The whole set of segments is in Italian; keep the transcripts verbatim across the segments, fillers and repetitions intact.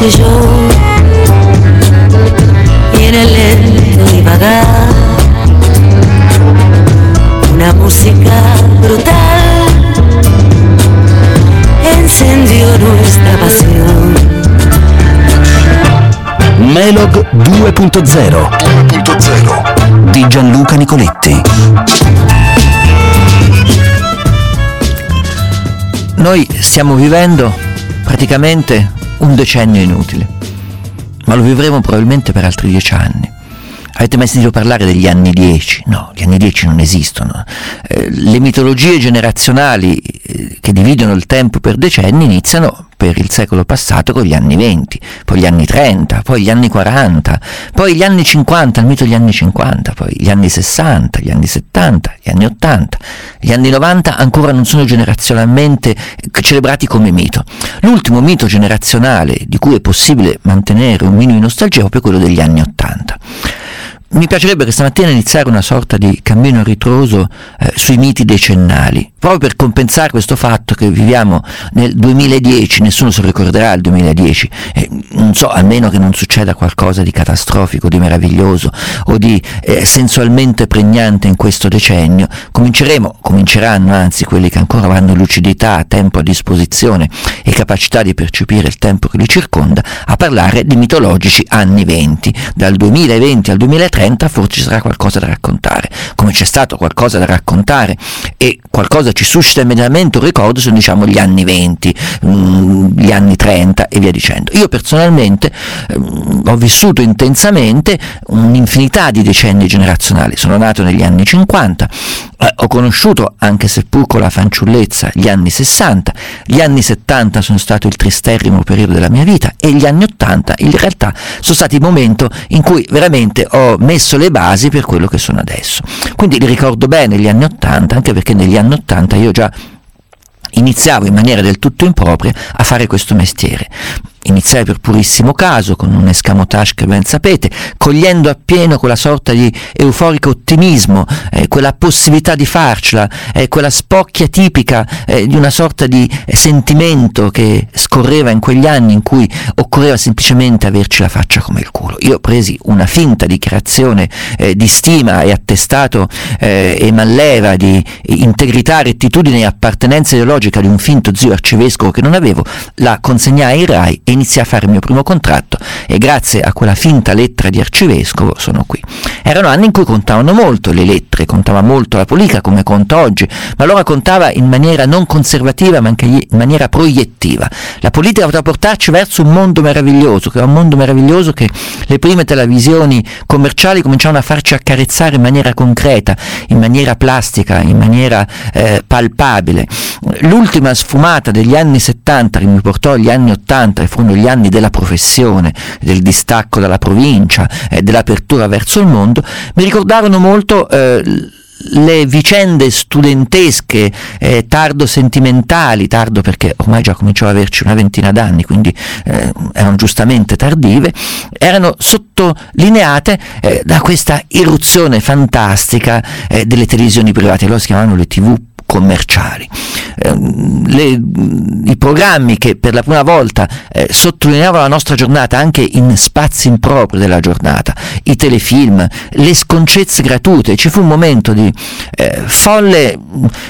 yo y en el lento divagar una música brutal encendió nuestra pasión. Melog due punto zero di Gianluca Nicoletti. Noi stiamo vivendo praticamente un decennio inutile, ma lo vivremo probabilmente per altri dieci anni. Avete mai sentito parlare degli anni dieci? No, gli anni dieci non esistono. Eh, le mitologie generazionali eh, che dividono il tempo per decenni iniziano per il secolo passato con gli anni venti, poi gli anni trenta, poi gli anni quaranta, poi gli anni cinquanta, il mito degli anni cinquanta, poi gli anni sessanta, gli anni settanta, gli anni ottanta, gli anni novanta ancora non sono generazionalmente celebrati come mito. L'ultimo mito generazionale di cui è possibile mantenere un minimo di nostalgia è proprio quello degli anni ottanta. Mi piacerebbe che stamattina iniziare una sorta di cammino a ritroso eh, sui miti decennali, proprio per compensare questo fatto che viviamo nel duemiladieci, nessuno si ricorderà il duemiladieci, eh, non so, almeno che non succeda qualcosa di catastrofico, di meraviglioso o di eh, sensualmente pregnante in questo decennio. Cominceremo, cominceranno anzi quelli che ancora hanno lucidità, tempo a disposizione e capacità di percepire il tempo che li circonda, a parlare di mitologici anni venti, dal duemilaventi al duemilatrenta forse ci sarà qualcosa da raccontare, come c'è stato qualcosa da raccontare e qualcosa ci suscita immediatamente un ricordo, sono diciamo gli anni venti, mh, gli anni trenta e via dicendo. Io personalmente mh, ho vissuto intensamente un'infinità di decenni generazionali, sono nato negli anni cinquanta, eh, ho conosciuto, anche seppur con la fanciullezza, gli anni sessanta, gli anni settanta sono stato il tristerrimo periodo della mia vita e gli anni ottanta in realtà sono stati il momento in cui veramente ho messo le basi per quello che sono adesso. Quindi li ricordo bene gli anni ottanta, anche perché negli anni ottanta io già iniziavo in maniera del tutto impropria a fare questo mestiere. Iniziai per purissimo caso, con un escamotage che ben sapete, cogliendo appieno quella sorta di euforico ottimismo, eh, quella possibilità di farcela, eh, quella spocchia tipica eh, di una sorta di eh, sentimento che scorreva in quegli anni in cui occorreva semplicemente averci la faccia come il culo. Io presi una finta dichiarazione eh, di stima e attestato eh, e malleva di integrità, rettitudine e appartenenza ideologica di un finto zio arcivescovo che non avevo, la consegnai in Rai e iniziai a fare il mio primo contratto e grazie a quella finta lettera di arcivescovo sono qui. Erano anni in cui contavano molto le lettere, contava molto la politica come conta oggi, ma allora contava in maniera non conservativa ma anche in maniera proiettiva. La politica poteva portarci verso un mondo meraviglioso, che era un mondo meraviglioso che le prime televisioni commerciali cominciavano a farci accarezzare in maniera concreta, in maniera plastica, in maniera eh, palpabile. L'ultima sfumata degli anni settanta che mi portò agli anni ottanta e furono gli anni della professione, del distacco dalla provincia, eh, dell'apertura verso il mondo, mi ricordarono molto eh, le vicende studentesche, eh, tardo sentimentali, tardo perché ormai già cominciavo ad averci una ventina d'anni, quindi eh, erano giustamente tardive, erano sottolineate eh, da questa irruzione fantastica eh, delle televisioni private, loro si chiamavano le tivù commerciali. Eh, le, i programmi che per la prima volta eh, sottolineavano la nostra giornata anche in spazi impropri della giornata, i telefilm, le sconcezze gratuite, ci fu un momento di eh, folle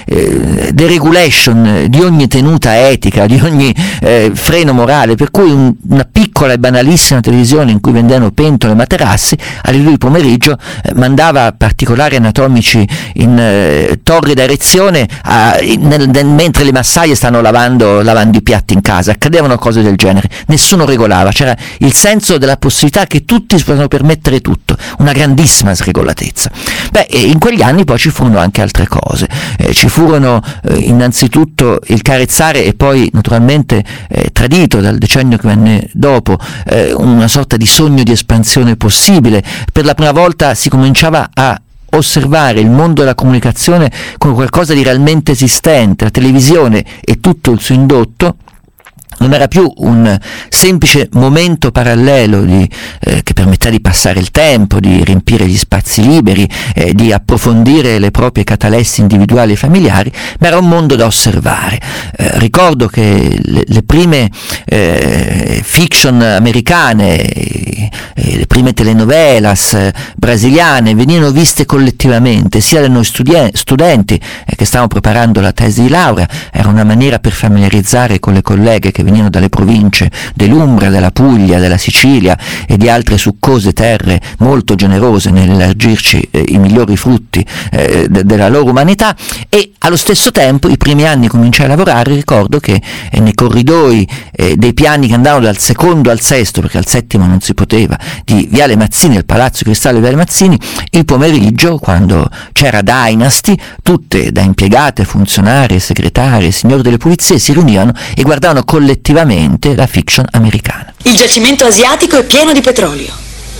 eh, deregulation di ogni tenuta etica, di ogni eh, freno morale, per cui un, una piccola e banalissima televisione in cui vendevano pentole e materassi alle due di pomeriggio eh, mandava particolari anatomici in eh, torrida erezione a, nel, nel, mentre le massaie stanno lavando, lavando i piatti in casa. Accadevano cose del genere, nessuno regolava, c'era il senso della possibilità che tutti si potevano permettere tutto, una grandissima sregolatezza. Beh, in quegli anni poi ci furono anche altre cose, eh, ci furono eh, innanzitutto il carezzare e poi naturalmente eh, tradito dal decennio che venne dopo eh, una sorta di sogno di espansione possibile. Per la prima volta si cominciava a osservare il mondo della comunicazione come qualcosa di realmente esistente, la televisione e tutto il suo indotto non era più un semplice momento parallelo di, eh, che permetteva di passare il tempo, di riempire gli spazi liberi, eh, di approfondire le proprie catalessi individuali e familiari, ma era un mondo da osservare. Eh, ricordo che le, le prime eh, fiction americane, eh, le prime telenovelas eh, brasiliane venivano viste collettivamente, sia da noi studi- studenti eh, che stavamo preparando la tesi di laurea. Era una maniera per familiarizzare con le colleghe che venivano dalle province dell'Umbria, della Puglia, della Sicilia e di altre succose terre molto generose nell'elargirci eh, i migliori frutti eh, de- della loro umanità. E allo stesso tempo, i primi anni cominciai a lavorare, ricordo che eh, nei corridoi eh, dei piani che andavano dal secondo al sesto, perché al settimo non si poteva, di Viale Mazzini, il Palazzo Cristallo di Viale Mazzini, il pomeriggio, quando c'era Dynasty, tutte da impiegate, funzionarie, segretarie, signori delle pulizie si riunivano e guardavano collettivamente la fiction americana. Il giacimento asiatico è pieno di petrolio.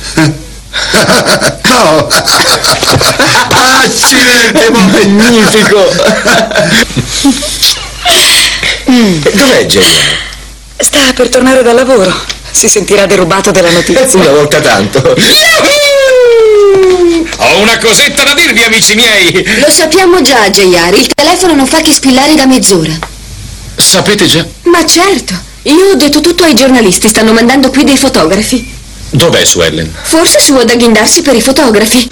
Oh. Accidenti, ma magnifico. Mm. Dov'è J R? Sta per tornare dal lavoro. Si sentirà derubato della notizia. Una volta tanto. Ho una cosetta da dirvi, amici miei. Lo sappiamo già, J R. Il telefono non fa che squillare da mezz'ora. Sapete già? Ma certo. Io ho detto tutto ai giornalisti. Stanno mandando qui dei fotografi. Dov'è Suellen? Forse su ad agghindarsi per i fotografi.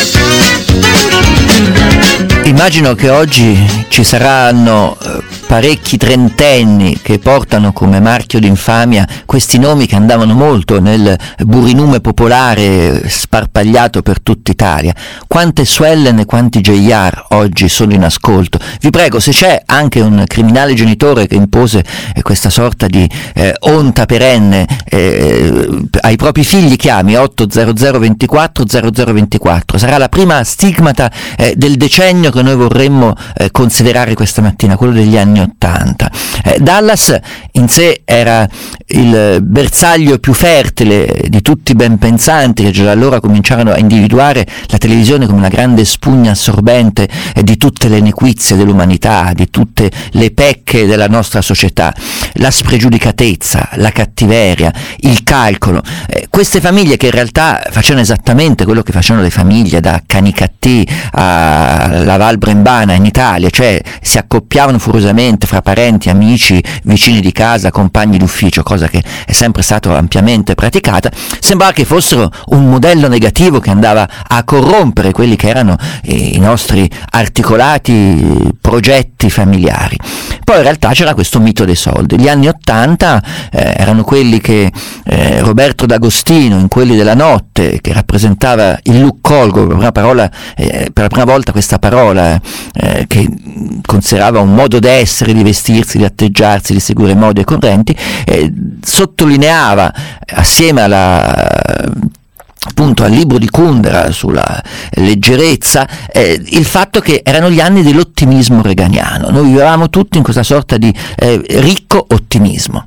Immagino che oggi ci saranno eh, parecchi trentenni che portano come marchio d'infamia questi nomi che andavano molto nel burinume popolare sparpagliato per tutta Italia. Quante Suellen e quanti J R oggi sono in ascolto? Vi prego, se c'è anche un criminale genitore che impose eh, questa sorta di eh, onta perenne eh, ai propri figli, chiami otto zero zero ventiquattro zero zero ventiquattro. Sarà la prima stigmata eh, del decennio che noi vorremmo eh, considerare questa mattina, quello degli anni ottanta. Eh, Dallas in sé era il bersaglio più fertile di tutti i ben pensanti che già da allora cominciarono a individuare la televisione come una grande spugna assorbente eh, di tutte le nequizie dell'umanità, di tutte le pecche della nostra società, la spregiudicatezza, la cattiveria, il calcolo. Eh, queste famiglie che in realtà facevano esattamente quello che facevano le famiglie da Canicattì alla Val Brembana in Italia, cioè si accoppiavano furiosamente fra parenti, amici, vicini di casa, compagni d'ufficio, cosa che è sempre stata ampiamente praticata. Sembrava che fossero un modello negativo che andava a corrompere quelli che erano i nostri articolati progetti familiari. Poi in realtà c'era questo mito dei soldi. Gli anni ottanta eh, erano quelli che eh, Roberto D'Agostino in Quelli della notte, che rappresentava il look colgo, per la prima, parola, eh, per la prima volta questa parola eh, che considerava un modo d'essere, di vestirsi, di atteggiarsi, di seguire modi e correnti, eh, sottolineava assieme alla appunto al libro di Kundera sulla leggerezza eh, il fatto che erano gli anni dell'ottimismo reganiano. Noi vivevamo tutti in questa sorta di eh, ricco ottimismo.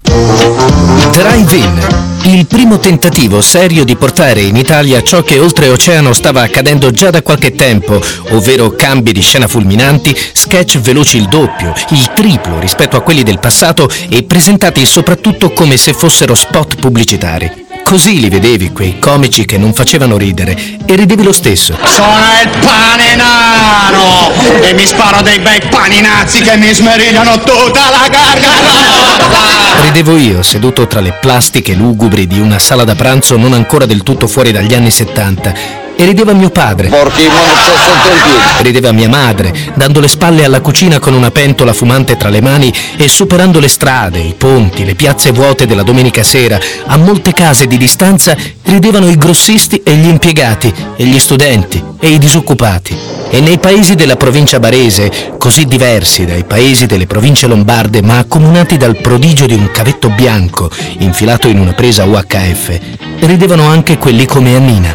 Drive-In, il primo tentativo serio di portare in Italia ciò che oltreoceano stava accadendo già da qualche tempo, ovvero cambi di scena fulminanti, sketch veloci il doppio, il triplo rispetto a quelli del passato e presentati soprattutto come se fossero spot pubblicitari. Così li vedevi quei comici che non facevano ridere e ridevi lo stesso. Sono il pane nano e mi sparo dei bei paninazzi che mi smerigliano tutta la garganta. Ridevo io, seduto tra le plastiche lugubri di una sala da pranzo non ancora del tutto fuori dagli anni settanta. E rideva mio padre. Rideva mia madre, dando le spalle alla cucina con una pentola fumante tra le mani e superando le strade, i ponti, le piazze vuote della domenica sera. A molte case di distanza ridevano i grossisti e gli impiegati, e gli studenti, e i disoccupati. E nei paesi della provincia barese, così diversi dai paesi delle province lombarde, ma accomunati dal prodigio di un cavetto bianco infilato in una presa U H F, ridevano anche quelli come Annina.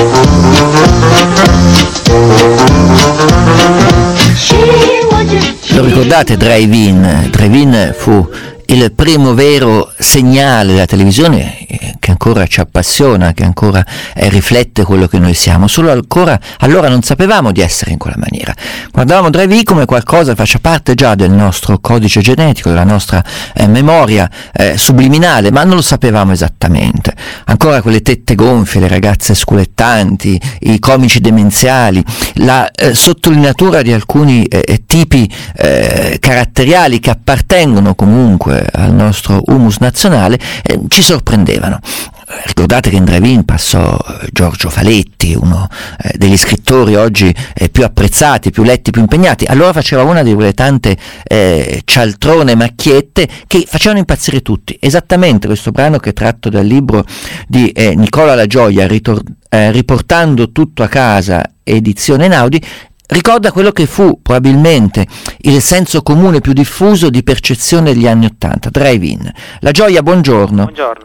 Lo ricordate Drive-In? Drive-In fu il primo vero segnale della televisione che ancora ci appassiona, che ancora eh, riflette quello che noi siamo, solo ancora allora non sapevamo di essere in quella maniera. Guardavamo Drive-In come qualcosa che faccia parte già del nostro codice genetico, della nostra eh, memoria eh, subliminale, ma non lo sapevamo esattamente. Ancora quelle tette gonfie, le ragazze sculettanti, i comici demenziali, la eh, sottolineatura di alcuni eh, tipi eh, caratteriali che appartengono comunque al nostro humus nazionale, eh, ci sorprendevano. Ricordate che in Drive-In passò Giorgio Faletti, uno eh, degli scrittori oggi eh, più apprezzati, più letti, più impegnati. Allora faceva una di quelle tante eh, cialtrone macchiette che facevano impazzire tutti. Esattamente questo brano, che è tratto dal libro di eh, Nicola La Gioia, ritor- eh, Riportando tutto a casa, edizione Einaudi, ricorda quello che fu probabilmente il senso comune più diffuso di percezione degli anni Ottanta. Drive-In. La Gioia, buongiorno. Buongiorno.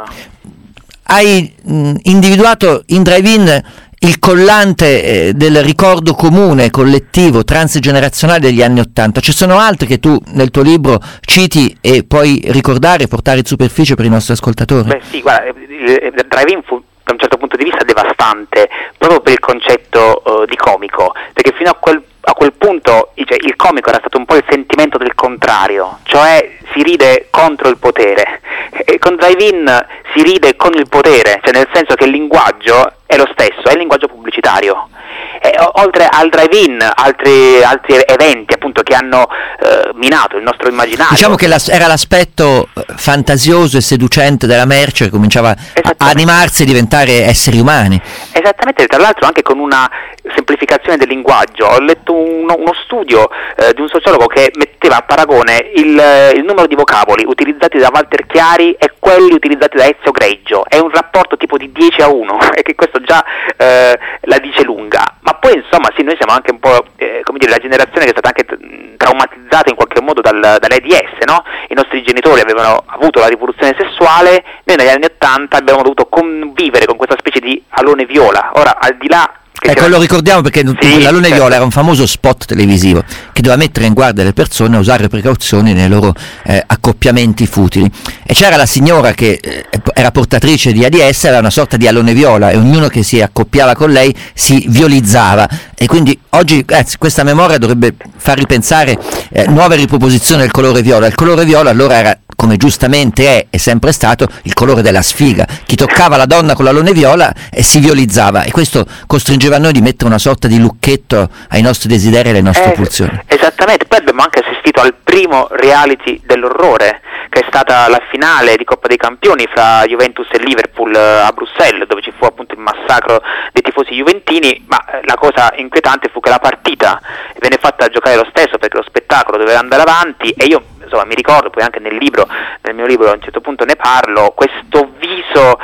Hai mh, individuato in Drive-In il collante eh, del ricordo comune, collettivo, transgenerazionale degli anni Ottanta. Ci sono altri che tu nel tuo libro citi e puoi ricordare, portare in superficie per i nostri ascoltatori? Beh sì, guarda, il Drive-In fu da un certo punto di vista devastante proprio per il concetto uh, di comico, perché fino a quel a quel punto cioè, il comico era stato un po' il sentimento del contrario, cioè si ride contro il potere, e con Drive-In si ride con il potere, cioè nel senso che il linguaggio è lo stesso, è il linguaggio pubblicitario. E, oltre al Drive-In, altri, altri eventi appunto che hanno eh, minato il nostro immaginario. Diciamo che la, era l'aspetto fantasioso e seducente della merce che cominciava a animarsi e diventare esseri umani. Esattamente, tra l'altro anche con una semplificazione del linguaggio. Ho letto uno, uno studio eh, di un sociologo che metteva a paragone il, il numero di vocaboli utilizzati da Walter Chiari e quelli utilizzati da Ezio Greggio. È un rapporto tipo di dieci a uno e che questo già eh, la dice lunga. Ma poi insomma sì, noi siamo anche un po' eh, come dire la generazione che è stata anche t- traumatizzata in qualche modo dal, dall'AIDS, no? I nostri genitori avevano avuto la rivoluzione sessuale, noi negli anni Ottanta abbiamo dovuto convivere con questa specie di alone viola. Ora, al di là Ecco, lo ricordiamo perché sì, l'Alone certo. Viola era un famoso spot televisivo che doveva mettere in guardia le persone a usare precauzioni nei loro eh, accoppiamenti futili, e c'era la signora che eh, era portatrice di AIDS, era una sorta di Alone Viola, e ognuno che si accoppiava con lei si violizzava, e quindi oggi eh, questa memoria dovrebbe far ripensare eh, nuove riproposizioni del colore viola. Il colore viola allora era, come giustamente è e sempre stato, il colore della sfiga. Chi toccava la donna con l'alone viola eh, si violizzava, e questo costringeva a noi di mettere una sorta di lucchetto ai nostri desideri e alle nostre eh, pulsioni. Esattamente, poi abbiamo anche assistito al primo reality dell'orrore, che è stata la finale di Coppa dei Campioni fra Juventus e Liverpool a Bruxelles, dove ci fu appunto il massacro dei tifosi juventini, ma la cosa inquietante fu che la partita venne fatta giocare lo stesso perché lo spettacolo doveva andare avanti, e io insomma mi ricordo, poi anche nel libro, nel mio libro a un certo punto ne parlo, questo viso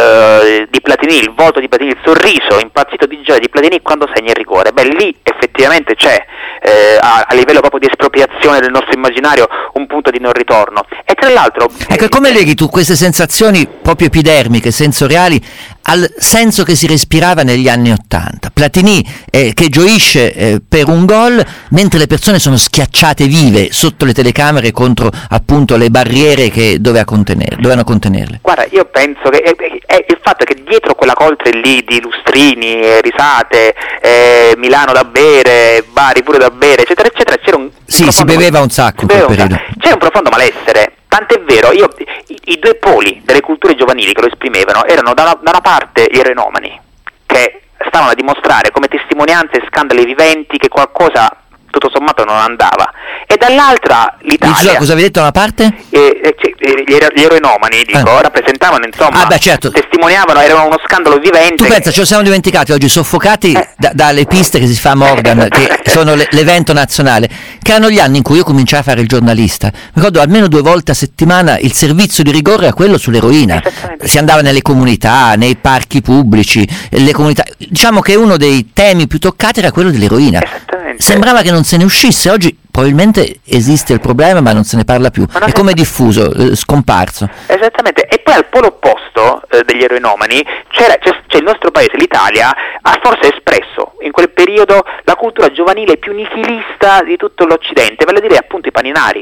eh, di Platini, il volto di Platini, il sorriso impazzito di gioia di Platini quando segna il rigore. Beh, lì effettivamente c'è eh, a, a livello proprio di espropriazione del nostro immaginario un punto di non ritorno. E tra l'altro ecco, come leghi tu queste sensazioni proprio epidermiche, sensoriali, al senso che si respirava negli anni Ottanta? Platini eh, che gioisce eh, per un gol mentre le persone sono schiacciate vive sotto le telecamere contro appunto le barriere che doveva contenere, dovevano contenerle. Guarda, io penso che è, è il fatto che dietro quella coltre lì di lustrini, eh, risate, eh, Milano da bere, Bari pure da bere, eccetera eccetera, c'era un sì, si beveva un sacco in quel periodo. C'era un profondo malessere. Tant'è vero, io, i, i due poli delle culture giovanili che lo esprimevano erano da una, da una parte i renomani, che stavano a dimostrare come testimonianze e scandali viventi che qualcosa tutto sommato non andava, e dall'altra l'Italia. Scusa, cosa avevi detto da una parte? Eh, eh, gli, ero, gli eroinomani, dico, ah. rappresentavano, insomma, ah, beh, certo. testimoniavano, erano uno scandalo vivente. Tu pensa, ce lo siamo dimenticati oggi, soffocati eh. da, dalle piste che si fa a Morgan, che sono le, l'evento nazionale, che erano gli anni in cui io cominciai a fare il giornalista. Mi ricordo almeno due volte a settimana il servizio di rigore era quello sull'eroina. Si andava nelle comunità, nei parchi pubblici, le comunità. Diciamo che uno dei temi più toccati era quello dell'eroina. Sembrava che non se ne uscisse. Oggi probabilmente esiste il problema, ma non se ne parla più. È come diffuso, eh, scomparso. Esattamente. E poi al polo opposto eh, degli eroinomani c'era, c'è, c'è il nostro paese, l'Italia, ha forse espresso in quel periodo la cultura giovanile più nichilista di tutto l'Occidente, vale a dire appunto i paninari,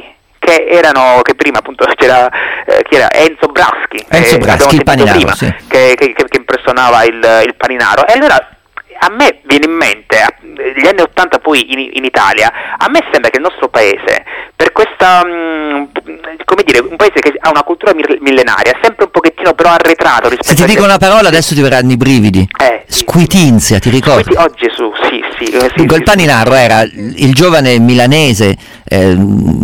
che erano, che prima appunto c'era, eh, chi era? Enzo Braschi, Enzo eh, Braschi, il paninaro, prima, sì. che, che, che impersonava il, il paninaro. E allora a me viene in mente, gli anni Ottanta poi in, in Italia, a me sembra che il nostro paese, per questa, mh, come dire, un paese che ha una cultura millenaria, sempre un pochettino però arretrato rispetto a... Se ti dico una parola adesso ti verranno i brividi. Eh, Squitinzia, ti ricordi? Squiti- oh Gesù, sì, sì. Eh, sì Dunque sì, il paninaro era il giovane milanese eh,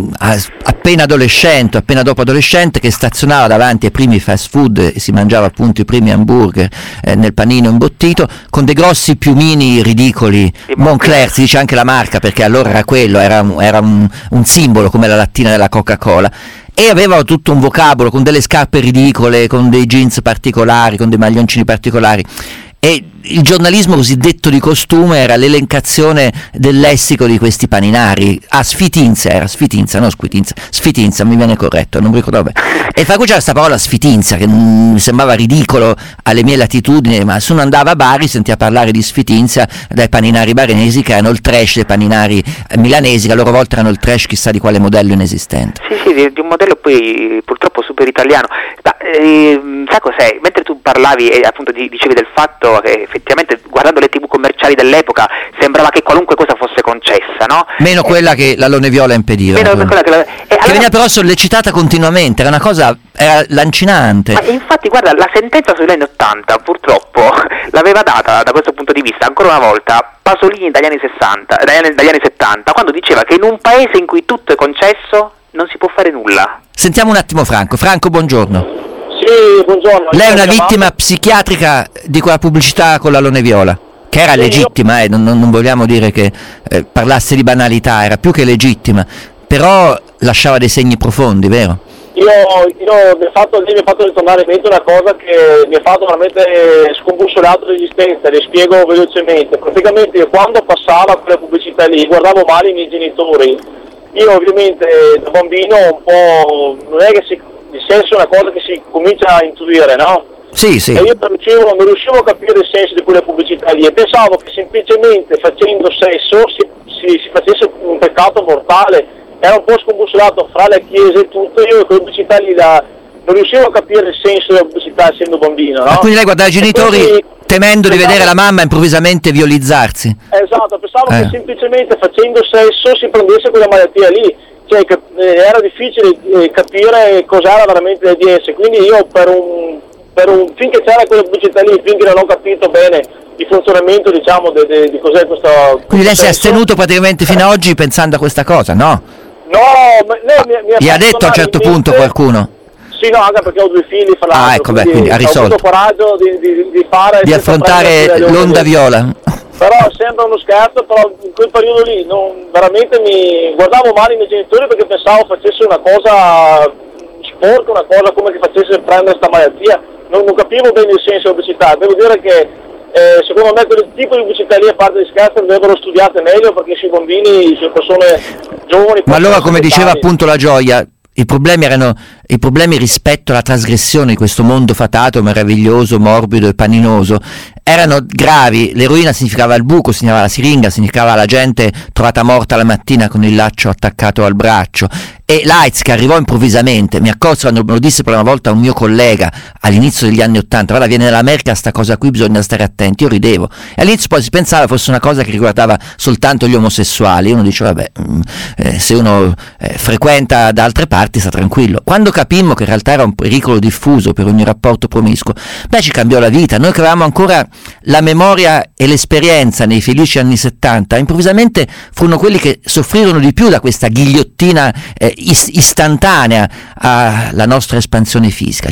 appena adolescente, appena dopo adolescente, che stazionava davanti ai primi fast food e si mangiava appunto i primi hamburger eh, nel panino imbottito, con dei grossi piumini ridicoli. Moncler, si dice anche la marca perché allora era quello, era, un, era un, un simbolo come la lattina della Coca-Cola, e aveva tutto un vocabolo con delle scarpe ridicole, con dei jeans particolari, con dei maglioncini particolari. E il giornalismo cosiddetto di costume era l'elencazione del lessico di questi paninari. Ah, sfitinza, era sfitinza, no squitinza, sfitinza, mi viene corretto, non mi ricordo bene. E fra cui c'era questa parola sfitinza che mi sembrava ridicolo alle mie latitudini, ma se uno andava a Bari sentiva parlare di sfitinza dai paninari barenesi, che erano il trash dei paninari milanesi, che a loro volta erano il trash chissà di quale modello inesistente. Sì, sì, di, di un modello poi purtroppo super italiano. Ma eh, sai cos'è? Mentre tu parlavi e appunto dicevi del fatto che effettivamente guardando le tivù commerciali dell'epoca sembrava che qualunque cosa fosse concessa, no? Meno eh, quella che l'Allone Viola impediva. Meno quella che, la, che allora, veniva però sollecitata continuamente, era una cosa era lancinante. Ma infatti guarda, la sentenza sugli anni Ottanta purtroppo l'aveva data da questo punto di vista ancora una volta Pasolini dagli anni sessanta, dagli anni, dagli anni settanta, quando diceva che in un paese in cui tutto è concesso non si può fare nulla. Sentiamo un attimo Franco. Franco, buongiorno. Sì, buongiorno. Lei è una vittima psichiatrica di quella pubblicità con l'Allone Viola, che era sì, legittima, io... eh, non, non vogliamo dire che eh, parlasse di banalità, era più che legittima, però lasciava dei segni profondi, vero? Io, io mi ha fatto, mi ha fatto ritornare in mente una cosa che mi ha fatto veramente scombussolato l'esistenza, le spiego velocemente. Praticamente io quando passava quella pubblicità lì guardavo male i miei genitori, io ovviamente da bambino un po', non è che si... il senso è una cosa che si comincia a intuire, no? Sì, sì. E io non riuscivo, non riuscivo a capire il senso di quelle pubblicità lì e pensavo che semplicemente facendo sesso si, si, si facesse un peccato mortale. Era un po' scombussolato fra le chiese e tutto, io quelle pubblicità lì la, non riuscivo a capire il senso della pubblicità essendo bambino, no? Ah, quindi lei guardava i genitori quindi, temendo di pensavo, vedere la mamma improvvisamente violizzarsi. Esatto, pensavo eh. che semplicemente facendo sesso si prendesse quella malattia lì. Cioè, che, eh, era difficile eh, capire cos'era veramente l'A D S, quindi io per un, per un finché c'era quella pubblicità lì, finché non ho capito bene il funzionamento, diciamo, de, de, di cos'è questo. Quindi lei si è senso. astenuto praticamente fino ad oggi pensando a questa cosa, no? No, ma lei mi, mi ha Gli ha detto a un certo punto qualcuno? Sì, no, anche perché ho due figli, fra l'altro. Ah, ecco, beh, quindi ha risolto. Ho avuto coraggio di, di, di fare... Di affrontare l'onda viola. Però sembra uno scherzo, però in quel periodo lì non, veramente mi guardavo male i miei genitori perché pensavo facesse una cosa sporca, una cosa come che facesse prendere questa malattia. Non, non capivo bene il senso della pubblicità. Devo dire che eh, secondo me quel tipo di pubblicità lì, a parte di scherzo, andrebbero studiate meglio perché sui bambini, sulle persone giovani... Ma allora, come diceva appunto la Gioia, i problemi erano i problemi rispetto alla trasgressione di questo mondo fatato, meraviglioso, morbido e paninoso erano gravi. L'eroina significava il buco, significava la siringa, significava la gente trovata morta la mattina con il laccio attaccato al braccio, e l'AIDS che arrivò improvvisamente. Mi accorsi quando me lo disse per una volta un mio collega all'inizio degli anni Ottanta: guarda, viene dall'America sta cosa qui, bisogna stare attenti. Io ridevo e all'inizio poi si pensava fosse una cosa che riguardava soltanto gli omosessuali. Uno diceva vabbè, eh, se uno eh, frequenta da altre parti sta tranquillo. Quando capimmo che in realtà era un pericolo diffuso per ogni rapporto promiscuo, beh, ci cambiò la vita. Noi che avevamo ancora la memoria e l'esperienza nei felici anni settanta, improvvisamente furono quelli che soffrirono di più da questa ghigliottina eh, ist- istantanea alla nostra espansione fisica.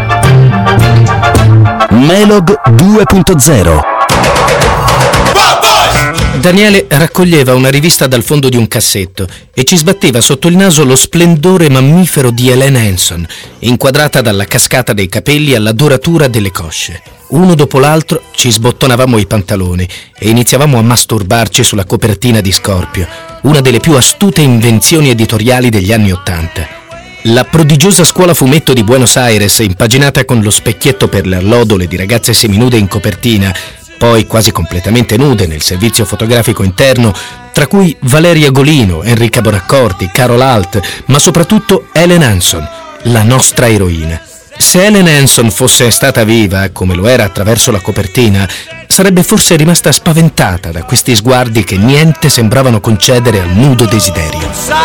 Melog due punto zero. Daniele raccoglieva una rivista dal fondo di un cassetto e ci sbatteva sotto il naso lo splendore mammifero di Ellen Hanson, inquadrata dalla cascata dei capelli alla doratura delle cosce. Uno dopo l'altro ci sbottonavamo i pantaloni e iniziavamo a masturbarci sulla copertina di Scorpio, una delle più astute invenzioni editoriali degli anni Ottanta. La prodigiosa scuola fumetto di Buenos Aires, impaginata con lo specchietto per le allodole di ragazze seminude in copertina, poi quasi completamente nude nel servizio fotografico interno, tra cui Valeria Golino, Enrica Bonaccorti, Carol Alt, ma soprattutto Ellen Hanson, la nostra eroina. Se Ellen Hanson fosse stata viva, come lo era attraverso la copertina, sarebbe forse rimasta spaventata da questi sguardi che niente sembravano concedere al nudo desiderio.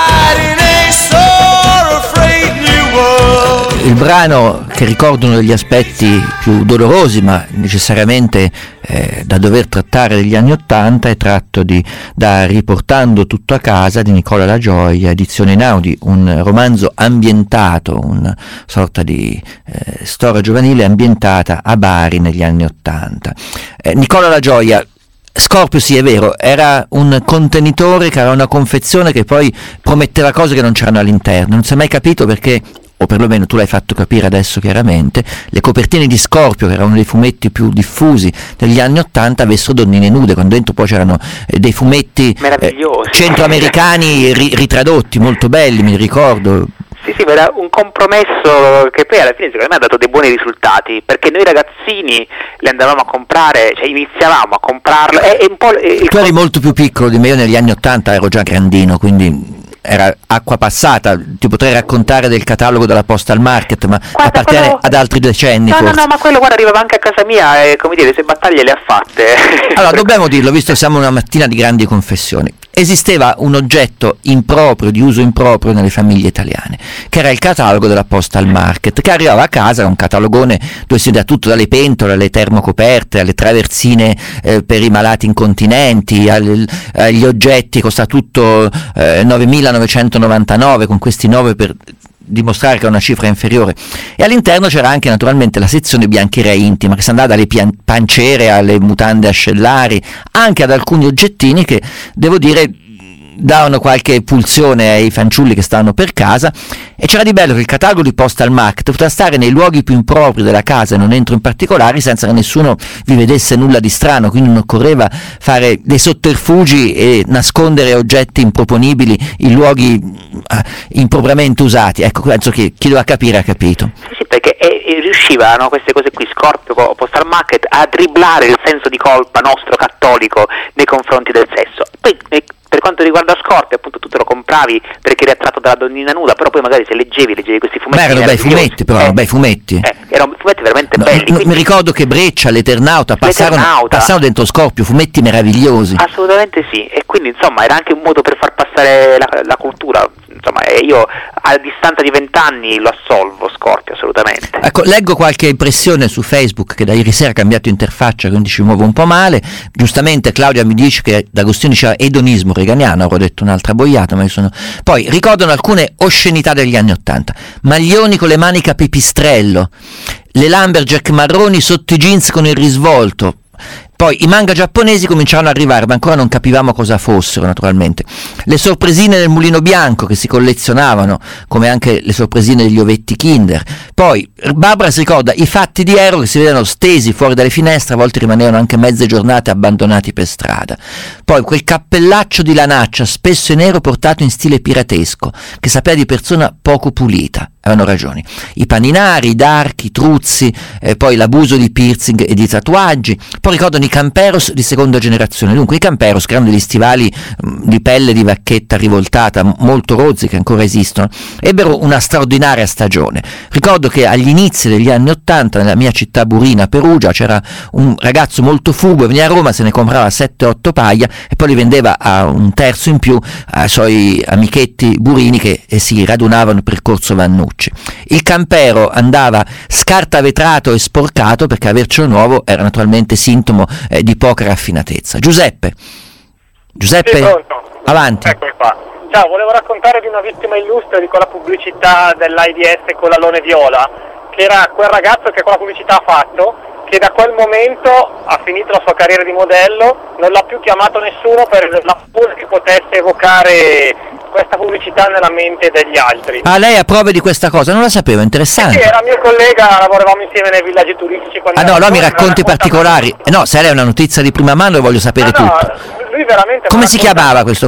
Il brano, che ricorda uno degli aspetti più dolorosi ma necessariamente eh, da dover trattare degli anni Ottanta, è tratto di, da Riportando tutto a casa di Nicola La Gioia, edizione Einaudi, un romanzo ambientato, una sorta di eh, storia giovanile ambientata a Bari negli anni Ottanta. Eh, Nicola La Gioia, Scorpio, sì, è vero, era un contenitore che era una confezione che poi prometteva cose che non c'erano all'interno. Non si è mai capito perché, o perlomeno tu l'hai fatto capire adesso chiaramente, le copertine di Scorpio, che era uno dei fumetti più diffusi degli anni Ottanta, avessero donnine nude, quando dentro poi c'erano eh, dei fumetti eh, centroamericani ri- ritradotti, molto belli, mi ricordo. Sì, sì, ma era un compromesso che poi alla fine secondo me ha dato dei buoni risultati, perché noi ragazzini le andavamo a comprare, cioè iniziavamo a comprarlo, e, e un po'... E, tu eri molto più piccolo di me, io negli anni Ottanta ero già grandino, quindi era acqua passata. Ti potrei raccontare del catalogo della Postal Market, ma guarda, appartiene quello... ad altri decenni. No, forse. no, no, ma quello guarda arrivava anche a casa mia e, come dire, se battaglie le ha fatte. Allora, dobbiamo dirlo, visto che siamo una mattina di grandi confessioni. Esisteva un oggetto improprio, di uso improprio nelle famiglie italiane, che era il catalogo della Postal Market, che arrivava a casa, era un catalogone dove si vedeva tutto, dalle pentole alle termocoperte, alle traversine eh, per i malati incontinenti, agli, agli oggetti, costa tutto eh, novemilanovecentonovantanove, con questi nove per dimostrare che è una cifra inferiore, e all'interno c'era anche naturalmente la sezione biancheria intima, che si andava dalle pian- panciere alle mutande ascellari, anche ad alcuni oggettini che, devo dire, davano qualche pulsione ai fanciulli che stavano per casa. E c'era di bello che il catalogo di Postal Market poteva stare nei luoghi più impropri della casa, e non entro in particolari, senza che nessuno vi vedesse nulla di strano, quindi non occorreva fare dei sotterfugi e nascondere oggetti improponibili in luoghi uh, impropriamente usati. Ecco, penso che chi doveva capire ha capito. Sì, sì, perché e, e riuscivano queste cose qui, Scorpio, Postal Market, a dribblare il senso di colpa nostro cattolico nei confronti del sesso. Poi e, per quanto riguarda Scorpio, appunto, tu te lo compravi perché eri attratto dalla donnina nuda, però poi magari se leggevi, leggevi questi fumetti. Beh, erano bei fumetti, però, eh, bei fumetti. Eh, erano fumetti veramente no, belli. No, quindi... Mi ricordo che Breccia, l'Eternauta, passarono, l'Eternauta. passarono dentro Scorpio, fumetti meravigliosi. Assolutamente sì, e quindi insomma era anche un modo per far passare la, la cultura. Insomma, io a distanza di vent'anni lo assolvo Scorpio, assolutamente. Ecco, leggo qualche impressione su Facebook, che da ieri sera ha cambiato interfaccia, quindi ci muovo un po' male. Giustamente Claudia mi dice che D'Agostino diceva edonismo reganiano, avrò detto un'altra boiata, ma io sono... Poi ricordano alcune oscenità degli anni Ottanta: maglioni con le maniche a pipistrello, le lumberjack marroni sotto i jeans con il risvolto. Poi i manga giapponesi cominciarono ad arrivare, ma ancora non capivamo cosa fossero, naturalmente. Le sorpresine del mulino bianco, che si collezionavano, come anche le sorpresine degli ovetti Kinder. Poi Barbara si ricorda i fatti di Ero, che si vedevano stesi fuori dalle finestre, a volte rimanevano anche mezze giornate abbandonati per strada. Poi quel cappellaccio di lanaccia, spesso in nero, portato in stile piratesco, che sapeva di persona poco pulita. Avevano ragioni. I paninari, i darchi, i truzzi, eh, poi l'abuso di piercing e di tatuaggi. Poi ricordano i camperos di seconda generazione. Dunque i camperos, che erano degli stivali mh, di pelle di vacchetta rivoltata, m- molto rozzi, che ancora esistono, ebbero una straordinaria stagione. Ricordo che agli inizi degli anni Ottanta, nella mia città burina, Perugia, c'era un ragazzo molto fugo, veniva a Roma, se ne comprava sette otto paia e poi li vendeva a un terzo in più ai suoi amichetti burini, che eh, si radunavano per Corso Vannucci. Il campero andava scartavetrato e sporcato, perché avercelo nuovo era naturalmente sintomo eh, di poca raffinatezza. Giuseppe, Giuseppe, sì, pronto. Avanti. Eccomi qua. Ciao, volevo raccontare di una vittima illustre di quella pubblicità dell'AIDS con l'alone viola, che era quel ragazzo che quella pubblicità ha fatto, che da quel momento ha finito la sua carriera di modello, non l'ha più chiamato nessuno per la paura che potesse evocare questa pubblicità nella mente degli altri. Ah, lei ha prove di questa cosa? Non la sapevo, interessante. Sì, era mio collega, lavoravamo insieme nei villaggi turistici. Ah no, no, mi racconti particolari. Eh, no, se lei è una notizia di prima mano, lo voglio sapere no, no, tutto. Lui veramente Come si chiamava questo qua?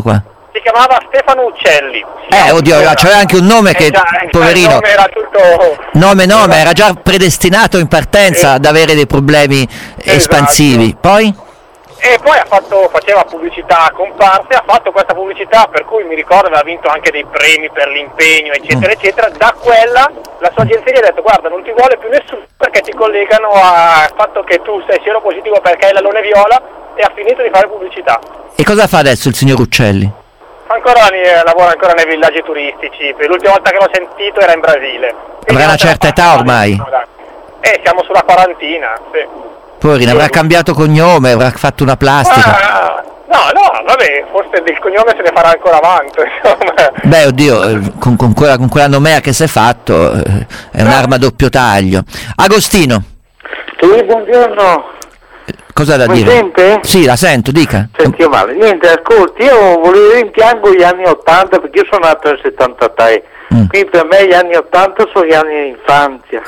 si chiamava Stefano Uccelli. Eh, oddio, era, c'aveva anche un nome che, eh, già, poverino, il nome era tutto... nome no, ma era già predestinato in partenza eh. ad avere dei problemi esatto. espansivi. Poi? E poi ha fatto, faceva pubblicità a comparse, ha fatto questa pubblicità per cui mi ricordo aveva vinto anche dei premi per l'impegno eccetera mm. eccetera. Da quella la sua agenzia gli ha detto: guarda, non ti vuole più nessuno perché ti collegano al fatto che tu sei sieropositivo perché hai l'allone viola, e ha finito di fare pubblicità. E cosa fa adesso il signor Uccelli? Ancora eh, lavora ancora nei villaggi turistici, l'ultima volta che l'ho sentito era in Brasile. Avrà una certa età ormai? Eh, siamo sulla quarantina, sì. Poverino, avrà cambiato cognome, avrà fatto una plastica. Ah, no, no, vabbè, forse del cognome se ne farà ancora avanti, insomma. Beh, oddio, con, con, quella, con quella nomea che si è fatto, eh, è un'arma a doppio taglio. Agostino. Sì, buongiorno. Cosa da Mi dire? sente? Sì, la sento, dica. Sentio male. Niente, ascolti, io volevo rimpiango gli anni ottanta perché io sono nato nel settantatré, mm. quindi per me gli anni ottanta sono gli anni di infanzia.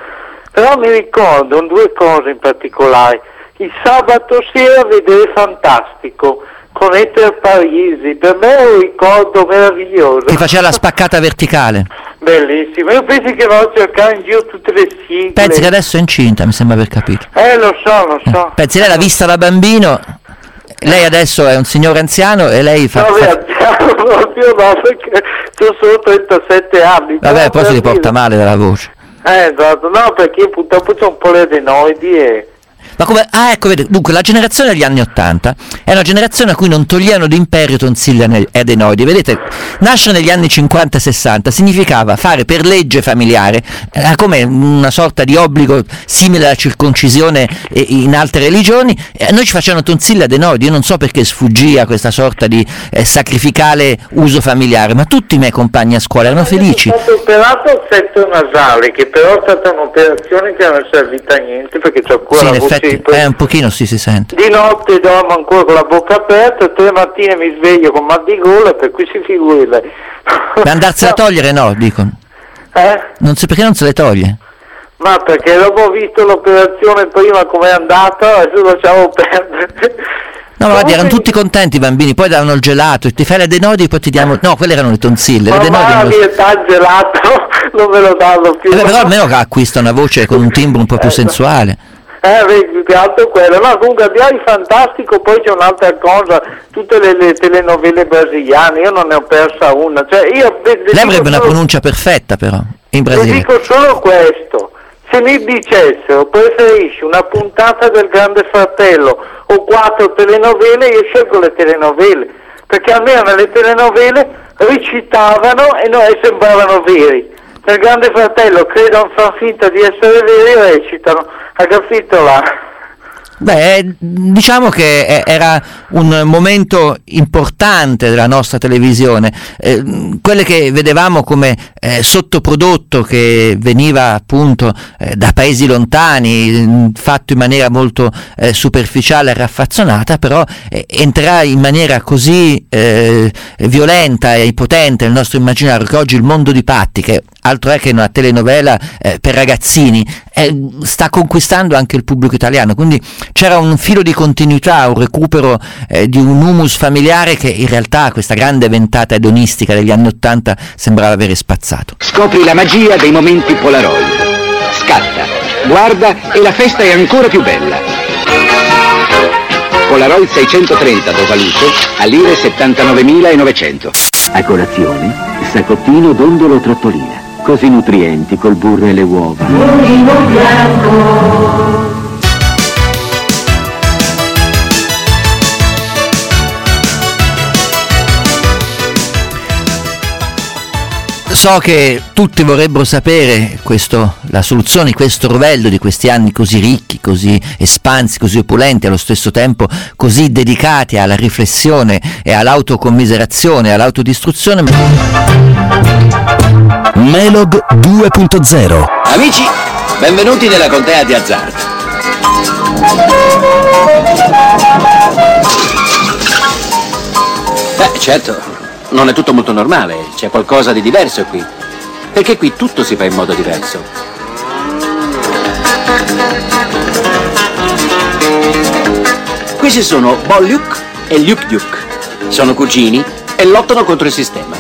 Però mi ricordo due cose in particolare. Il sabato sera vedere Fantastico con Eter Parisi, per me è un ricordo meraviglioso. Che faceva la spaccata verticale. Bellissimo, io penso che vado a cercare in giro tutte le sigle. Pensi che adesso è incinta, mi sembra aver capito. Eh, lo so, lo so. Eh. Pensi, lei l'ha vista da bambino, lei adesso è un signore anziano e lei fa... No, fa... anziano proprio no, perché ho solo trentasette anni. Vabbè, poi si riporta male dalla voce. Eh, esatto, no, perché purtroppo c'ho un po' le adenoidi e... Ma come? Ah, ecco, vede, dunque la generazione degli anni Ottanta è una generazione a cui non toglievano d'imperio tonsille e adenoidi. Vedete, nascere negli anni cinquanta sessanta significava fare per legge familiare, era come una sorta di obbligo simile alla circoncisione in altre religioni, e noi ci facevano tonsille e adenoidi. Io non so perché sfuggì a questa sorta di eh, sacrificale uso familiare, ma tutti i miei compagni a scuola erano felici. Sono stato operato al setto nasale, che però è stata un'operazione che non è servita a niente perché c'ho ancora sì, la in voce. effetti, eh, un pochino sì, si sente. Di notte dormo ancora con la bocca aperta, tre mattine mi sveglio con mal di gola, per cui si figuri lei. Per andarsela no. a togliere no, dicono. Eh? Non so perché non se le toglie. Ma perché dopo ho visto l'operazione prima com'è andata, adesso lasciamo perdere. No, ma guardi, erano tutti contenti i bambini, poi davano il gelato, ti fai le adenodi e poi ti diamo... No, quelle erano le tonsille. Ma le adenodi non lo... il gelato non me lo danno più. Eh beh, però almeno che acquista una voce con un timbro un po' più eh, sensuale. Eh, vedi, più che altro quello. No, comunque abbiamo il Fantastico, poi c'è un'altra cosa, tutte le, le telenovele brasiliane, io non ne ho persa una. Cioè, io, lei avrebbe una solo... pronuncia perfetta però, in Brasile. Le dico solo questo, se mi dicessero preferisci una puntata del Grande Fratello o quattro telenovele, io scelgo le telenovele, perché almeno nelle telenovele recitavano e noi sembravano veri. Nel Grande Fratello credono, fanno finta di essere veri e recitano, ha capito là? Beh, diciamo che era un momento importante della nostra televisione, eh, quelle che vedevamo come eh, sottoprodotto che veniva appunto eh, da paesi lontani, fatto in maniera molto eh, superficiale e raffazzonata, però eh, entrerà in maniera così eh, violenta e potente nel nostro immaginario che oggi il mondo di Patti, che altro è che una telenovela eh, per ragazzini, eh, sta conquistando anche il pubblico italiano, quindi c'era un filo di continuità, un recupero eh, di un humus familiare che in realtà questa grande ventata edonistica degli anni Ottanta sembrava avere spazzato. Scopri la magia dei momenti Polaroid. Scatta, guarda e la festa è ancora più bella. Polaroid seicentotrenta dova luce a lire settantanovemilanovecento. A colazione, saccottino dondolo trottolina. Così nutrienti col burro e le uova. Mulino bianco. So che tutti vorrebbero sapere questo, la soluzione di questo rovello di questi anni così ricchi, così espansi, così opulenti, allo stesso tempo così dedicati alla riflessione e all'autocommiserazione, all'autodistruzione. Melog due punto zero. Amici, benvenuti nella contea di azzardo. Beh, certo. Non è tutto molto normale, c'è qualcosa di diverso qui. Perché qui tutto si fa in modo diverso. Questi sono Bollyuk e Lyuk Dyuk. Sono cugini e lottano contro il sistema.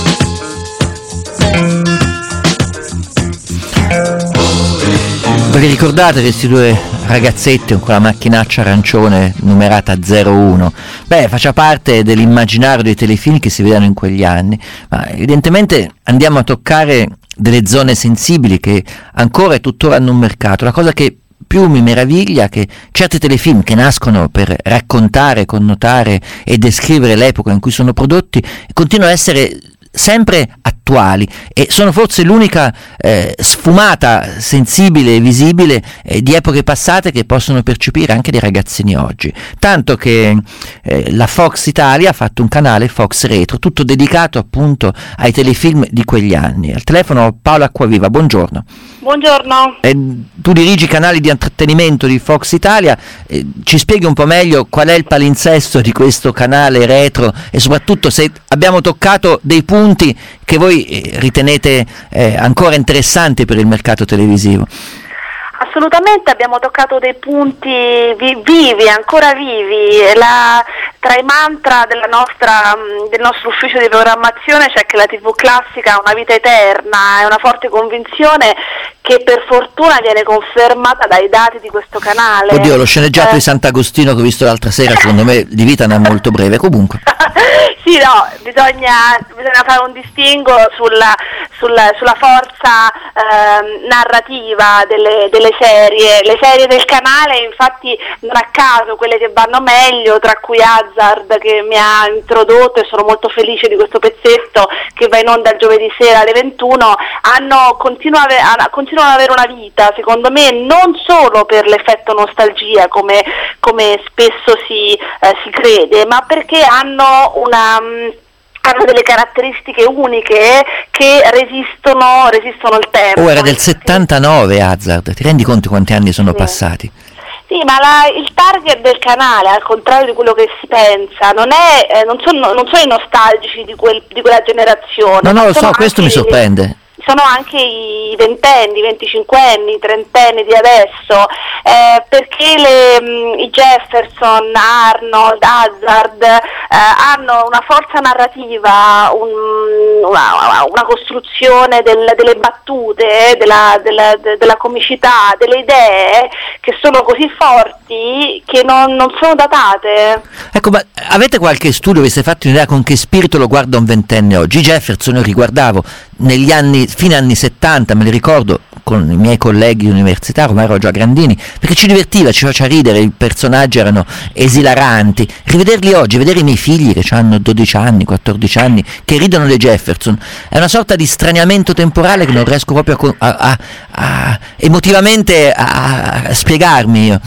Ve li ricordate questi due ragazzetti con quella macchinaccia arancione numerata zero uno? Beh, faccia parte dell'immaginario dei telefilm che si vedevano in quegli anni, ma evidentemente andiamo a toccare delle zone sensibili che ancora e tuttora hanno un mercato. La cosa che più mi meraviglia è che certi telefilm che nascono per raccontare, connotare e descrivere l'epoca in cui sono prodotti continuano a essere sempre attuali e sono forse l'unica eh, sfumata sensibile e visibile eh, di epoche passate che possono percepire anche dei ragazzini oggi, tanto che eh, la Fox Italia ha fatto un canale Fox Retro tutto dedicato appunto ai telefilm di quegli anni. Al telefono Paolo Acquaviva, buongiorno. Buongiorno. Eh, tu dirigi i canali di intrattenimento di Fox Italia, eh, ci spieghi un po' meglio qual è il palinsesto di questo canale retro e soprattutto se abbiamo toccato dei punti che voi eh, ritenete eh, ancora interessanti per il mercato televisivo. Assolutamente, abbiamo toccato dei punti vi- vivi, ancora vivi. La, tra i mantra della nostra, del nostro ufficio di programmazione c'è che la tivù classica ha una vita eterna, è una forte convinzione che per fortuna viene confermata dai dati di questo canale. Oddio, lo sceneggiato eh. di Sant'Agostino che ho visto l'altra sera, secondo me di vita non è molto breve, comunque. Sì, no, bisogna, bisogna fare un distinguo sulla, sulla, sulla forza eh, narrativa delle, delle serie. Le serie del canale, infatti, non a caso, quelle che vanno meglio, tra cui Hazard, che mi ha introdotto e sono molto felice di questo pezzetto, che va in onda il giovedì sera alle ventuno, hanno, continuano, a, continuano ad avere una vita, secondo me, non solo per l'effetto nostalgia, come, come spesso si, eh, si crede, ma perché hanno una hanno delle caratteristiche uniche che resistono, resistono il tempo. Oh, era del settantanove Hazard, ti rendi conto quanti anni sono sì. passati? Sì, ma la, il target del canale, al contrario di quello che si pensa, non è eh, non sono, non sono i nostalgici di, quel, di quella generazione. No, no, lo so, anche, questo mi sorprende. Sono anche i ventenni, i venticinquenni, i trentenni di adesso, eh, perché le, mh, i Jefferson, Arnold, Hazard eh, hanno una forza narrativa, un, una, una costruzione del, delle battute, della, della, de, della comicità, delle idee che sono così forti che non, non sono datate. Ecco, ma avete qualche studio, vi siete fatti un'idea con che spirito lo guarda un ventenne oggi? I Jefferson io riguardavo negli anni, fine anni settanta, me li ricordo con i miei colleghi universitari, ormai ero già grandini, perché ci divertiva, ci faceva ridere, i personaggi erano esilaranti. Rivederli oggi, vedere i miei figli che hanno dodici anni, quattordici anni, che ridono dei Jefferson, è una sorta di straniamento temporale che non riesco proprio a, a, a, a emotivamente a, a spiegarmi io.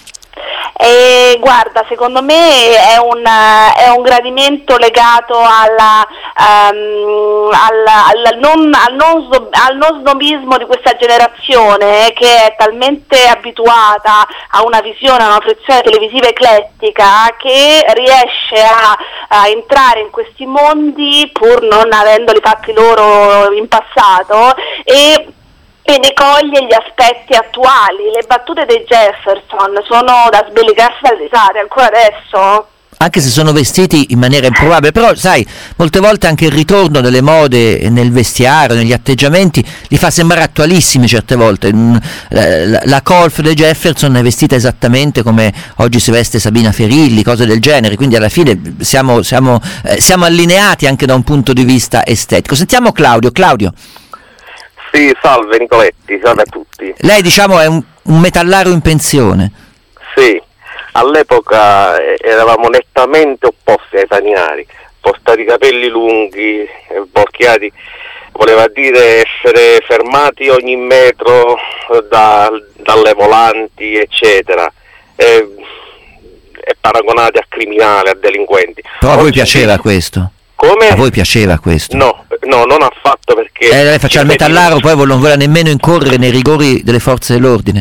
E guarda, secondo me è un, è un gradimento legato alla, um, alla, alla non, al, non, al non snobismo di questa generazione, eh, che è talmente abituata a una visione, a una fruizione televisiva eclettica, che riesce a, a entrare in questi mondi pur non avendoli fatti loro in passato e e ne coglie gli aspetti attuali. Le battute dei Jefferson sono da sbellicarsi dalle risate ancora adesso. Anche se sono vestiti in maniera improbabile, però sai, molte volte anche il ritorno delle mode nel vestiario, negli atteggiamenti, li fa sembrare attualissimi certe volte. La, la, la Colf dei Jefferson è vestita esattamente come oggi si veste Sabina Ferilli, cose del genere, quindi alla fine siamo, siamo, eh, siamo allineati anche da un punto di vista estetico. Sentiamo Claudio. Claudio. Sì, salve Nicoletti, salve a tutti. Lei diciamo è un, un metallaro in pensione. Sì, all'epoca eravamo nettamente opposti ai sanitari, postati i capelli lunghi, borchiati, voleva dire essere fermati ogni metro da, dalle volanti eccetera, e, e paragonati a criminali, a delinquenti. Però a voi piaceva questo? Come? A voi piaceva questo? No, no, non affatto, perché... Eh, lei faceva il metallaro, poi non voleva nemmeno incorrere nei rigori delle forze dell'ordine.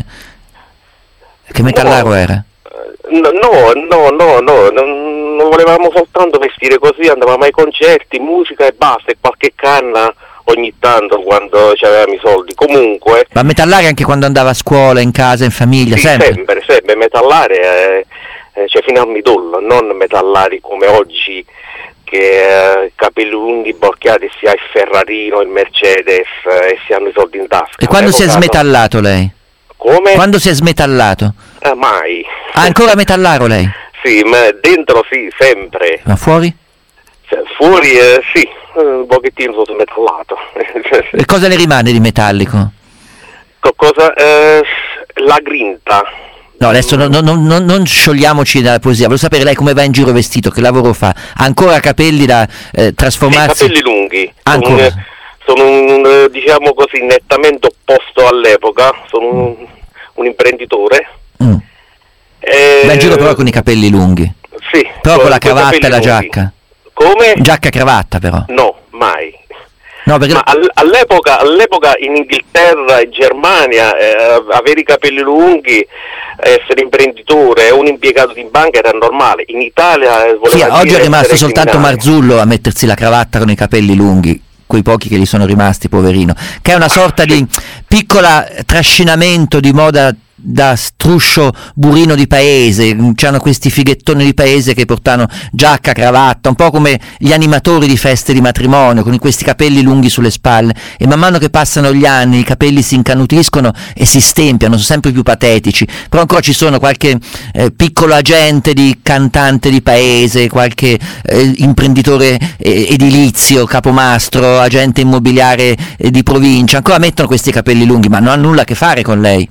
Che metallaro no, era? No, no, no, no, no, non, non volevamo soltanto vestire così, andavamo ai concerti, musica e basta, e qualche canna ogni tanto quando avevamo i soldi. Comunque... Ma metallare anche quando andava a scuola, in casa, in famiglia, sì, sempre? sempre, sempre, metallare, eh, eh, cioè fino al midollo, non metallari come oggi, che che eh, capelli lunghi, borchiati, sia il Ferrarino, il Mercedes eh, e si hanno i soldi in tasca. E quando si è smetallato lei? Come? Quando si è smetallato? Eh, mai. Ha ancora metallaro lei? Sì, ma dentro sì, sempre. Ma fuori? Cioè, fuori eh, sì, un pochettino sono smetallato. E cosa le rimane di metallico? Co- cosa? Eh, la grinta. No, adesso non, non, non, non sciogliamoci dalla poesia, voglio sapere lei come va in giro vestito, che lavoro fa, ha ancora capelli da eh, trasformarsi? Sì, capelli lunghi. Ancora? Sono, sono un, diciamo così, nettamente opposto all'epoca, sono un, un imprenditore. Mm. E... Va in giro però con i capelli lunghi? Sì. Però con la cravatta e la lunghi. giacca? Come? Giacca e cravatta però? No, mai. No, perché... Ma all'epoca, all'epoca in Inghilterra e Germania eh, avere i capelli lunghi, essere imprenditore o un impiegato di banca era normale. In Italia eh, voleva sì, dire oggi è rimasto soltanto criminale. Marzullo a mettersi la cravatta con i capelli lunghi, quei pochi che gli sono rimasti, poverino, che è una sorta ah, sì. di piccola trascinamento di moda da struscio burino di paese. C'hanno questi fighettoni di paese che portano giacca, cravatta, un po' come gli animatori di feste di matrimonio, con questi capelli lunghi sulle spalle, e man mano che passano gli anni i capelli si incanutiscono e si stempiano, sono sempre più patetici. Però ancora ci sono qualche eh, piccolo agente di cantante di paese, qualche eh, imprenditore eh, edilizio, capomastro, agente immobiliare eh, di provincia, ancora mettono questi capelli lunghi, ma non ha nulla a che fare con lei.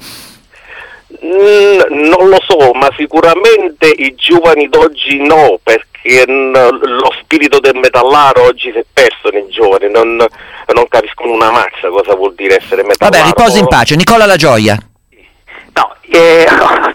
Mm, non lo so, ma sicuramente i giovani d'oggi no, perché n- lo spirito del metallaro oggi si è perso nei giovani, non, non capiscono una mazza cosa vuol dire essere metallaro. Vabbè, riposi in pace. Nicola La Gioia. No, eh,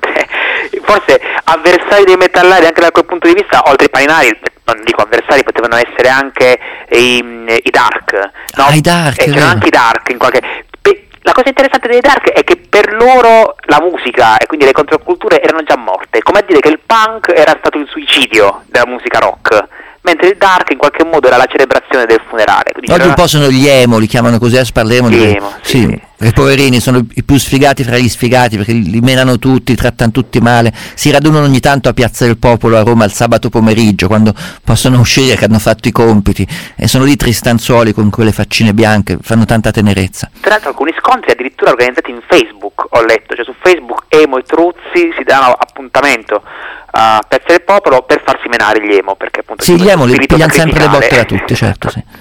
forse avversari dei metallari anche da quel punto di vista, oltre ai paninari, non dico avversari, potevano essere anche i, i dark, no? Ah, i dark, eh, c'erano anche i dark in qualche... La cosa interessante dei dark è che per loro la musica e quindi le controculture erano già morte, come a dire che il punk era stato il suicidio della musica rock, mentre il dark in qualche modo era la celebrazione del funerale. Oggi un una... po' sono gli emo, li chiamano così, adesso parleremo di emo, sì, sì. I poverini sono i più sfigati fra gli sfigati, perché li menano tutti, li trattano tutti male, si radunano ogni tanto a Piazza del Popolo a Roma il sabato pomeriggio quando possono uscire che hanno fatto i compiti, e sono lì tristanzuoli con quelle faccine bianche, fanno tanta tenerezza. Tra l'altro alcuni scontri addirittura organizzati in Facebook, ho letto, cioè su Facebook emo e Truzzi si danno appuntamento a Piazza del Popolo per farsi menare gli emo, perché appunto sì, gli emo li pigliano sempre le botte da tutti, certo, sì.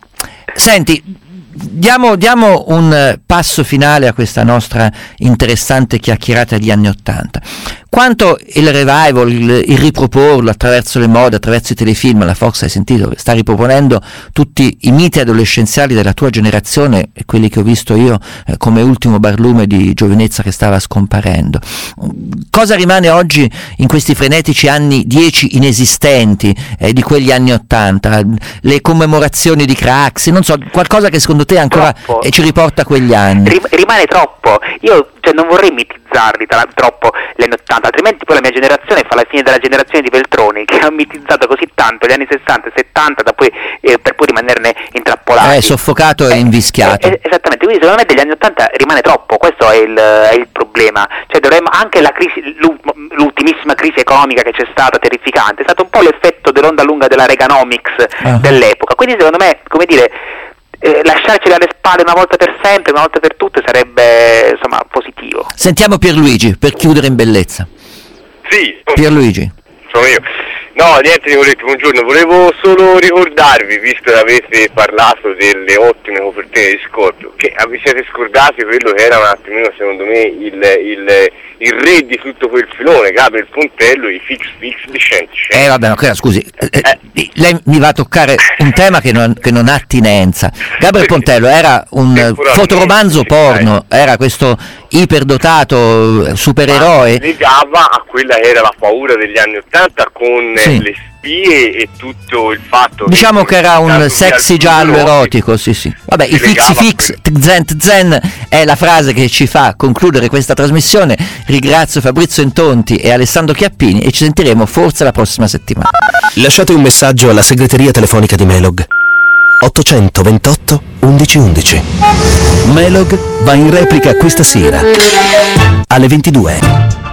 Senti, Diamo, diamo un passo finale a questa nostra interessante chiacchierata degli anni Ottanta. Quanto il revival, il, il riproporlo attraverso le mode, attraverso i telefilm, la Fox, hai sentito, sta riproponendo tutti i miti adolescenziali della tua generazione e quelli che ho visto io eh, come ultimo barlume di giovinezza che stava scomparendo. Cosa rimane oggi in questi frenetici anni dieci inesistenti eh, di quegli anni Ottanta? Le commemorazioni di Craxi, non so, qualcosa che secondo te ancora eh, ci riporta a quegli anni? Rim- rimane troppo. Io cioè, non vorrei mitizzarli tra- troppo gli anni Ottanta, altrimenti poi la mia generazione fa la fine della generazione di Veltroni, che ha mitizzato così tanto gli anni sessanta e settanta da poi, eh, per poi rimanerne intrappolati. Eh, soffocato e eh, invischiato. Eh, esattamente, quindi secondo me degli anni Ottanta rimane troppo, questo è il, è il problema. Cioè dovremmo anche la crisi, l'ultimissima crisi economica che c'è stata, terrificante, è stato un po' l'effetto dell'onda lunga della Reaganomics uh-huh. dell'epoca, quindi secondo me, come dire, Eh, lasciarceli alle spalle una volta per sempre, una volta per tutte sarebbe insomma positivo. Sentiamo Pierluigi per chiudere in bellezza. Sì, Pierluigi. Sono io. No, niente Nicoletti, buongiorno, volevo solo ricordarvi, visto che avete parlato delle ottime copertine di Scorpio, che vi siete scordati quello che era un attimino secondo me il, il, il re di tutto quel filone, Gabriel Pontello, i Fix Fix di cento. Eh vabbè, no, scusi, eh, eh. lei mi va a toccare un tema che non, che non ha attinenza. Gabriel Pontello era un fotoromanzo porno, era questo iperdotato supereroe. Legava a quella che era la paura degli anni Ottanta con sì. le spie e tutto il fatto diciamo che, che era un sexy giallo erotico, erotico sì sì. Vabbè, i fixi fix tzen tzen è la frase che ci fa concludere questa trasmissione. Ringrazio Fabrizio Intonti e Alessandro Chiappini e ci sentiremo forse la prossima settimana. Lasciate un messaggio alla segreteria telefonica di Melog ottocentoventotto undici undici. Melog va in replica questa sera alle ventidue.